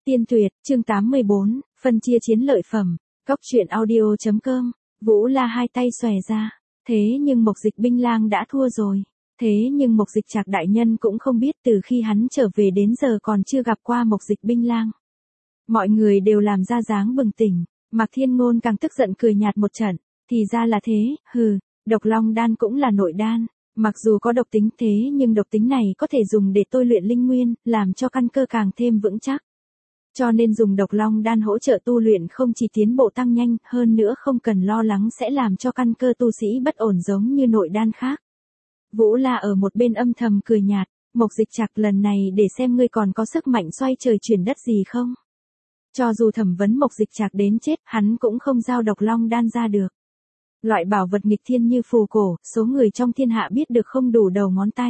Tiên tuyệt, chương 84, phân chia chiến lợi phẩm, Cóc truyện audio.com, Vũ La hai tay xòe ra. Thế nhưng Mộc Dịch binh lang đã thua rồi. Thế nhưng Mộc Dịch Trạc đại nhân cũng không biết từ khi hắn trở về đến giờ còn chưa gặp qua Mộc Dịch binh lang. Mọi người đều làm ra dáng bừng tỉnh, Mạc Thiên Ngôn càng tức giận cười nhạt một trận, thì ra là thế, hừ, độc long đan cũng là nội đan. Mặc dù có độc tính thế nhưng độc tính này có thể dùng để tôi luyện linh nguyên, làm cho căn cơ càng thêm vững chắc. Cho nên dùng độc long đan hỗ trợ tu luyện không chỉ tiến bộ tăng nhanh, hơn nữa không cần lo lắng sẽ làm cho căn cơ tu sĩ bất ổn giống như nội đan khác. Vũ La ở một bên âm thầm cười nhạt, Mộc Dịch Trạc lần này để xem ngươi còn có sức mạnh xoay trời chuyển đất gì không. Cho dù thẩm vấn Mộc Dịch Trạc đến chết, hắn cũng không giao độc long đan ra được. Loại bảo vật nghịch thiên như phù cổ, số người trong thiên hạ biết được không đủ đầu ngón tay.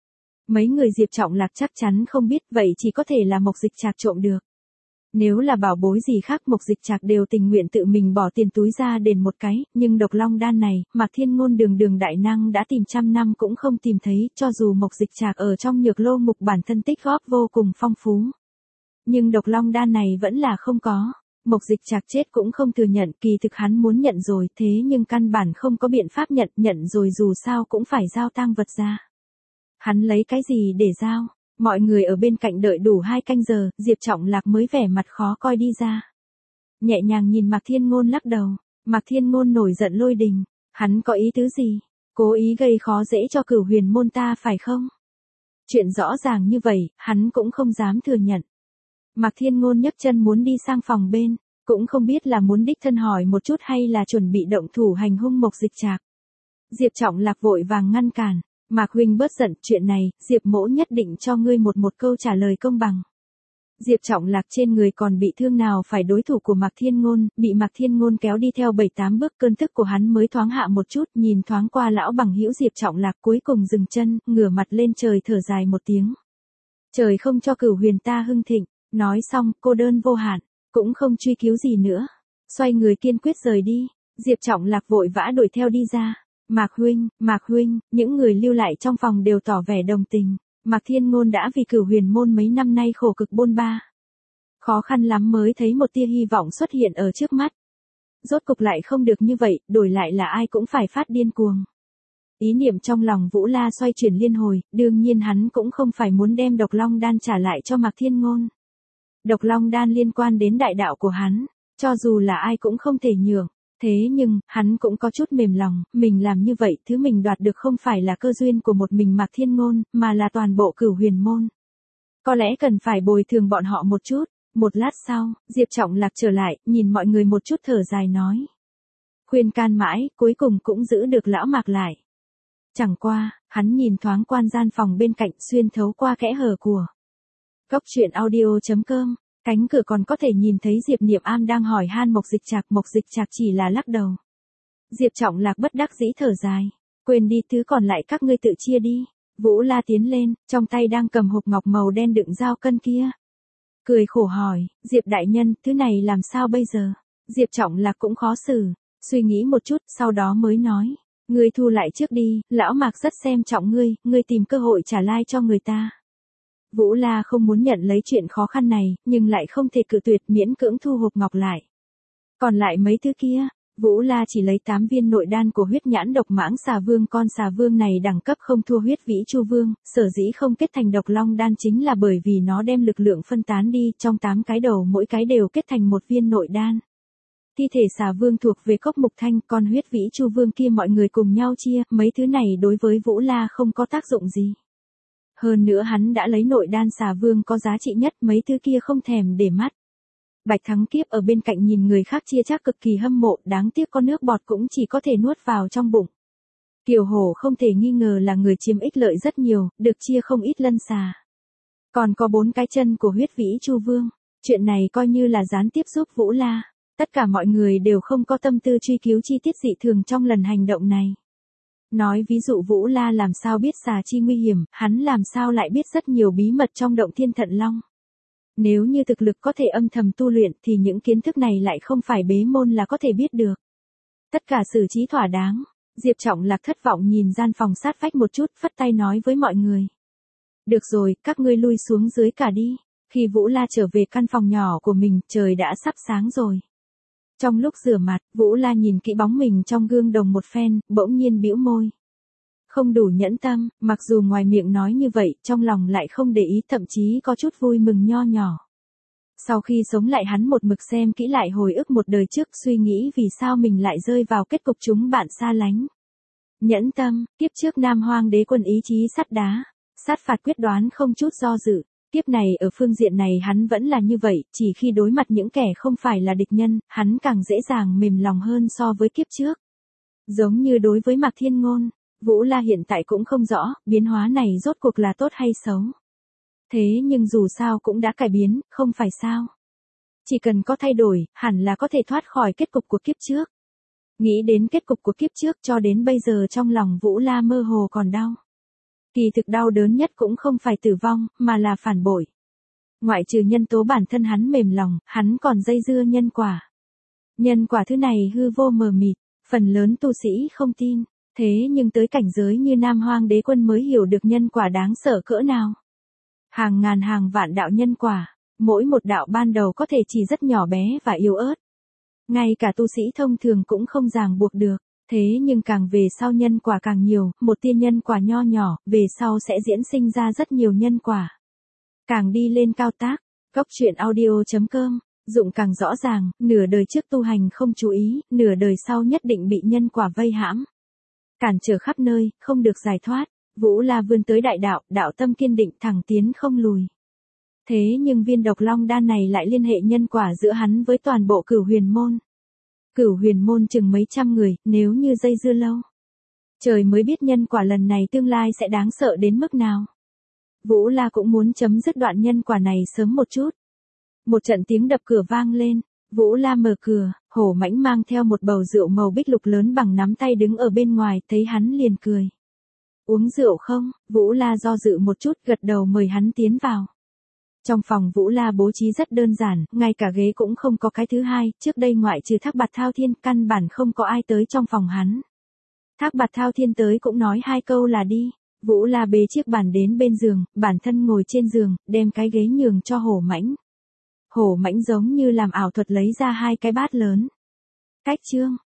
Mấy người Diệp Trọng Lạc chắc chắn không biết, vậy chỉ có thể là Mộc Dịch Trạc trộm được. Nếu là bảo bối gì khác Mộc Dịch Trạc đều tình nguyện tự mình bỏ tiền túi ra đền một cái, nhưng độc long đan này, Mạc Thiên Ngôn đường đại năng đã tìm trăm năm cũng không tìm thấy, cho dù Mộc Dịch Trạc ở trong nhược lô mục bản thân tích góp vô cùng phong phú. Nhưng độc long đan này vẫn là không có. Mộc Dịch Trạc chết cũng không thừa nhận, kỳ thực hắn muốn nhận rồi, thế nhưng căn bản không có biện pháp nhận rồi dù sao cũng phải giao tang vật ra. Hắn lấy cái gì để giao? Mọi người ở bên cạnh đợi đủ 2 canh giờ, Diệp Trọng Lạc mới vẻ mặt khó coi đi ra. Nhẹ nhàng nhìn Mạc Thiên Ngôn lắc đầu, Mạc Thiên Ngôn nổi giận lôi đình, hắn có ý tứ gì? Cố ý gây khó dễ cho Cửu Huyền môn ta phải không? Chuyện rõ ràng như vậy, hắn cũng không dám thừa nhận. Mạc Thiên Ngôn nhấc chân muốn đi sang phòng bên, cũng không biết là muốn đích thân hỏi một chút hay là chuẩn bị động thủ hành hung Mộc Dịch Trạc. Diệp Trọng Lạc vội vàng ngăn cản, Mạc huynh bớt giận, chuyện này, Diệp mỗ nhất định cho ngươi một câu trả lời công bằng. Diệp Trọng Lạc trên người còn bị thương nào phải đối thủ của Mạc Thiên Ngôn, bị Mạc Thiên Ngôn kéo đi theo 7-8 bước, cơn tức của hắn mới thoáng hạ một chút, nhìn thoáng qua lão bằng hữu Diệp Trọng Lạc cuối cùng dừng chân, ngửa mặt lên trời thở dài một tiếng. Trời không cho Cửu Huyền ta hưng thịnh. Nói xong, cô đơn vô hạn, cũng không truy cứu gì nữa. Xoay người kiên quyết rời đi, Diệp Trọng Lạc vội vã đuổi theo đi ra. Mạc huynh, những người lưu lại trong phòng đều tỏ vẻ đồng tình. Mạc Thiên Ngôn đã vì Cửu Huyền môn mấy năm nay khổ cực bôn ba. Khó khăn lắm mới thấy một tia hy vọng xuất hiện ở trước mắt. Rốt cục lại không được như vậy, đổi lại là ai cũng phải phát điên cuồng. Ý niệm trong lòng Vũ La xoay chuyển liên hồi, đương nhiên hắn cũng không phải muốn đem độc long đan trả lại cho Mạc Thiên Ngôn. Độc long đan liên quan đến đại đạo của hắn, cho dù là ai cũng không thể nhường. Thế nhưng, hắn cũng có chút mềm lòng, mình làm như vậy, thứ mình đoạt được không phải là cơ duyên của một mình Mạc Thiên Ngôn, mà là toàn bộ Cửu Huyền môn. Có lẽ cần phải bồi thường bọn họ một chút. Một lát sau, Diệp Trọng Lạc trở lại, nhìn mọi người một chút thở dài nói. Khuyên can mãi, cuối cùng cũng giữ được lão Mạc lại. Chẳng qua, hắn nhìn thoáng quan gian phòng bên cạnh xuyên thấu qua kẽ hở của Cóc truyện audio.com, cánh cửa còn có thể nhìn thấy Diệp Niệm Am đang hỏi han Mộc Dịch Trạc chỉ là lắc đầu. Diệp Trọng Lạc bất đắc dĩ thở dài, quên đi, thứ còn lại các ngươi tự chia đi. Vũ La tiến lên, trong tay đang cầm hộp ngọc màu đen đựng dao cân kia. Cười khổ hỏi, Diệp đại nhân, thứ này làm sao bây giờ? Diệp Trọng Lạc cũng khó xử, suy nghĩ một chút, sau đó mới nói. Ngươi thu lại trước đi, lão Mạc rất xem trọng ngươi tìm cơ hội trả lai cho người ta. Vũ La không muốn nhận lấy chuyện khó khăn này, nhưng lại không thể cự tuyệt, miễn cưỡng thu hộp ngọc lại. Còn lại mấy thứ kia, Vũ La chỉ lấy 8 viên nội đan của huyết nhãn độc mãng xà vương, con xà vương này đẳng cấp không thua huyết vĩ chu vương, sở dĩ không kết thành độc long đan chính là bởi vì nó đem lực lượng phân tán đi, trong 8 cái đầu mỗi cái đều kết thành một viên nội đan. Thi thể xà vương thuộc về Cốc Mục Thanh, con huyết vĩ chu vương kia mọi người cùng nhau chia, mấy thứ này đối với Vũ La không có tác dụng gì. Hơn nữa hắn đã lấy nội đan xà vương có giá trị nhất, mấy thứ kia không thèm để mắt. Bạch Thắng Kiếp ở bên cạnh nhìn người khác chia chắc cực kỳ hâm mộ, đáng tiếc con nước bọt cũng chỉ có thể nuốt vào trong bụng. Kiều Hổ không thể nghi ngờ là người chiếm ích lợi rất nhiều, được chia không ít lân xà. Còn có 4 cái chân của huyết vĩ chu vương, chuyện này coi như là gián tiếp giúp Vũ La. Tất cả mọi người đều không có tâm tư truy cứu chi tiết dị thường trong lần hành động này. Nói ví dụ Vũ La làm sao biết xà chi nguy hiểm, hắn làm sao lại biết rất nhiều bí mật trong động Thiên Thận Long. Nếu như thực lực có thể âm thầm tu luyện thì những kiến thức này lại không phải bế môn là có thể biết được. Tất cả xử trí thỏa đáng, Diệp Trọng Lạc thất vọng nhìn gian phòng sát vách một chút, phất tay nói với mọi người. Được rồi, các ngươi lui xuống dưới cả đi. Khi Vũ La trở về căn phòng nhỏ của mình, trời đã sắp sáng rồi. Trong lúc rửa mặt, Vũ La nhìn kỹ bóng mình trong gương đồng một phen, bỗng nhiên bĩu môi. Không đủ nhẫn tâm, mặc dù ngoài miệng nói như vậy, trong lòng lại không để ý, thậm chí có chút vui mừng nho nhỏ. Sau khi sống lại hắn một mực xem kỹ lại hồi ức một đời trước, suy nghĩ vì sao mình lại rơi vào kết cục chúng bạn xa lánh. Nhẫn tâm, kiếp trước Nam Hoang Đế Quân ý chí sắt đá, sát phạt quyết đoán không chút do dự. Kiếp này ở phương diện này hắn vẫn là như vậy, chỉ khi đối mặt những kẻ không phải là địch nhân, hắn càng dễ dàng mềm lòng hơn so với kiếp trước. Giống như đối với Mạc Thiên Ngôn, Vũ La hiện tại cũng không rõ, biến hóa này rốt cuộc là tốt hay xấu. Thế nhưng dù sao cũng đã cải biến, không phải sao. Chỉ cần có thay đổi, hẳn là có thể thoát khỏi kết cục của kiếp trước. Nghĩ đến kết cục của kiếp trước cho đến bây giờ trong lòng Vũ La mơ hồ còn đau. Kỳ thực đau đớn nhất cũng không phải tử vong, mà là phản bội. Ngoại trừ nhân tố bản thân hắn mềm lòng, hắn còn dây dưa nhân quả. Nhân quả thứ này hư vô mờ mịt, phần lớn tu sĩ không tin. Thế nhưng tới cảnh giới như Nam Hoang Đế Quân mới hiểu được nhân quả đáng sợ cỡ nào. Hàng ngàn hàng vạn đạo nhân quả, mỗi một đạo ban đầu có thể chỉ rất nhỏ bé và yếu ớt. Ngay cả tu sĩ thông thường cũng không ràng buộc được. Thế nhưng càng về sau nhân quả càng nhiều, một tia nhân quả nho nhỏ, về sau sẽ diễn sinh ra rất nhiều nhân quả. Càng đi lên cao tác, goctruyện.audio.com, dụng càng rõ ràng, nửa đời trước tu hành không chú ý, nửa đời sau nhất định bị nhân quả vây hãm. Cản trở khắp nơi, không được giải thoát. Vũ La vươn tới đại đạo, đạo tâm kiên định thẳng tiến không lùi. Thế nhưng viên độc long đan này lại liên hệ nhân quả giữa hắn với toàn bộ Cửu Huyền Môn. Cửu Huyền Môn chừng mấy trăm người, nếu như dây dưa lâu. Trời mới biết nhân quả lần này tương lai sẽ đáng sợ đến mức nào. Vũ La cũng muốn chấm dứt đoạn nhân quả này sớm một chút. Một trận tiếng đập cửa vang lên, Vũ La mở cửa, Hổ Mãnh mang theo một bầu rượu màu bích lục lớn bằng nắm tay đứng ở bên ngoài, thấy hắn liền cười. Uống rượu không? Vũ La do dự một chút, gật đầu mời hắn tiến vào. Trong phòng Vũ La bố trí rất đơn giản, ngay cả ghế cũng không có cái thứ hai, trước đây ngoại trừ Thác Bạt Thao Thiên, căn bản không có ai tới trong phòng hắn. Thác Bạt Thao Thiên tới cũng nói hai câu là đi. Vũ La bế chiếc bàn đến bên giường, bản thân ngồi trên giường, đem cái ghế nhường cho Hổ Mãnh. Hổ Mãnh giống như làm ảo thuật lấy ra hai cái bát lớn. Cách chương,